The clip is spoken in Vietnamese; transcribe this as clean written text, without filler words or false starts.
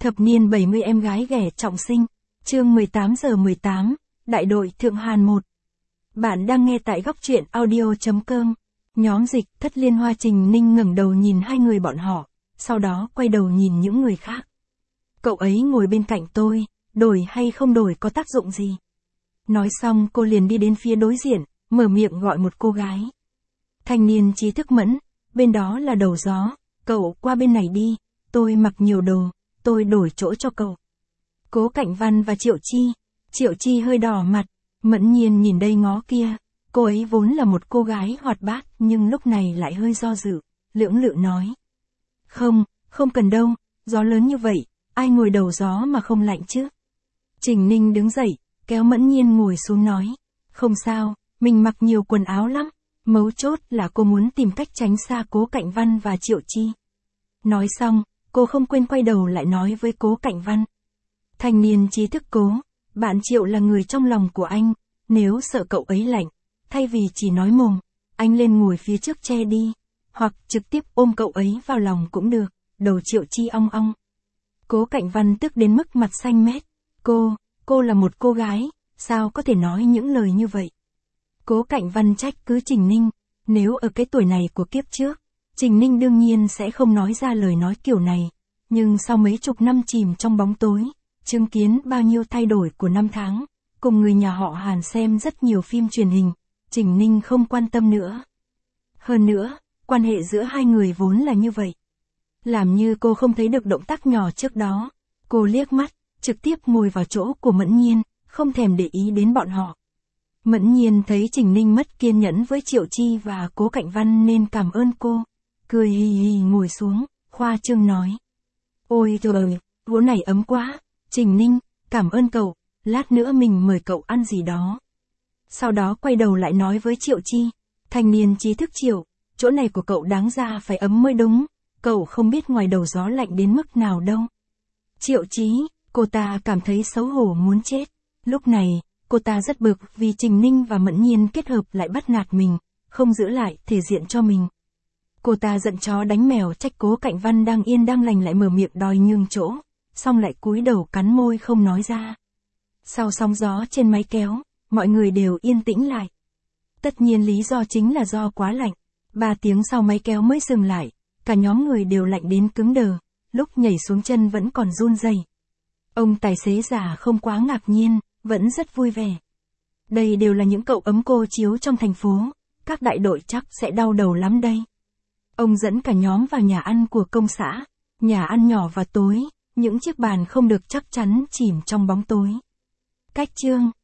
Thập niên 70 em gái ghẻ trọng sinh. Chương 18:18, Đại đội Thượng Hàn 1. Bạn đang nghe tại góc truyện audio.com. Nhóm dịch Thất Liên Hoa Trình Ninh ngẩng đầu nhìn hai người bọn họ, sau đó quay đầu nhìn những người khác. Cậu ấy ngồi bên cạnh tôi, đổi hay không đổi có tác dụng gì? Nói xong cô liền đi đến phía đối diện, mở miệng gọi một cô gái. Thanh niên trí thức mẫn, bên đó là Đầu Gió, cậu qua bên này đi, tôi mặc nhiều đồ, tôi đổi chỗ cho cậu. Cố Cạnh Văn và Triệu Chi hơi đỏ mặt, Mẫn Nhiên nhìn đây ngó kia, cô ấy vốn là một cô gái hoạt bát nhưng lúc này lại hơi do dự, lưỡng lự nói. Không cần đâu, gió lớn như vậy, ai ngồi đầu gió mà không lạnh chứ? Trình Ninh đứng dậy, kéo Mẫn Nhiên ngồi xuống nói. Không sao, mình mặc nhiều quần áo lắm, mấu chốt là cô muốn tìm cách tránh xa Cố Cạnh Văn và Triệu Chi. Nói xong, cô không quên quay đầu lại nói với Cố Cạnh Văn. Thanh niên trí thức Cố, bạn Triệu là người trong lòng của anh, nếu sợ cậu ấy lạnh, thay vì chỉ nói mồm, anh lên ngồi phía trước che đi, hoặc trực tiếp ôm cậu ấy vào lòng cũng được. Đầu Triệu Chi ong ong. Cố Cạnh Văn tức đến mức mặt xanh mét. Cô là một cô gái, sao có thể nói những lời như vậy? Cố Cạnh Văn trách cứ Trình Ninh, nếu ở cái tuổi này của kiếp trước, Trình Ninh đương nhiên sẽ không nói ra lời nói kiểu này, nhưng sau mấy chục năm chìm trong bóng tối, chứng kiến bao nhiêu thay đổi của năm tháng, cùng người nhà họ Hàn xem rất nhiều phim truyền hình, Trình Ninh không quan tâm nữa. Hơn nữa, quan hệ giữa hai người vốn là như vậy. Làm như cô không thấy được động tác nhỏ trước đó, cô liếc mắt, trực tiếp ngồi vào chỗ của Mẫn Nhiên, không thèm để ý đến bọn họ. Mẫn Nhiên thấy Trình Ninh mất kiên nhẫn với Triệu Chi và Cố Cạnh Văn nên cảm ơn cô, cười hì hì ngồi xuống, khoa trương nói. Ôi trời, bữa này ấm quá, Trình Ninh, cảm ơn cậu, lát nữa mình mời cậu ăn gì đó. Sau đó quay đầu lại nói với Triệu Chi, thanh niên trí thức Triệu, chỗ này của cậu đáng ra phải ấm mới đúng, cậu không biết ngoài đầu gió lạnh đến mức nào đâu. Triệu Chí, cô ta cảm thấy xấu hổ muốn chết. Lúc này, cô ta rất bực vì Trình Ninh và Mẫn Nhiên kết hợp lại bắt nạt mình, không giữ lại thể diện cho mình. Cô ta giận chó đánh mèo trách Cố Cạnh Văn đang yên đang lành lại mở miệng đòi nhường chỗ, xong lại cúi đầu cắn môi không nói ra. Sau sóng gió trên máy kéo, mọi người đều yên tĩnh lại. Tất nhiên lý do chính là do quá lạnh. 3 tiếng sau máy kéo mới dừng lại, cả nhóm người đều lạnh đến cứng đờ, lúc nhảy xuống chân vẫn còn run rẩy. Ông tài xế già không quá ngạc nhiên, vẫn rất vui vẻ. Đây đều là những cậu ấm cô chiếu trong thành phố, các đại đội chắc sẽ đau đầu lắm đây. Ông dẫn cả nhóm vào nhà ăn của công xã, nhà ăn nhỏ và tối, những chiếc bàn không được chắc chắn chìm trong bóng tối. Cách chương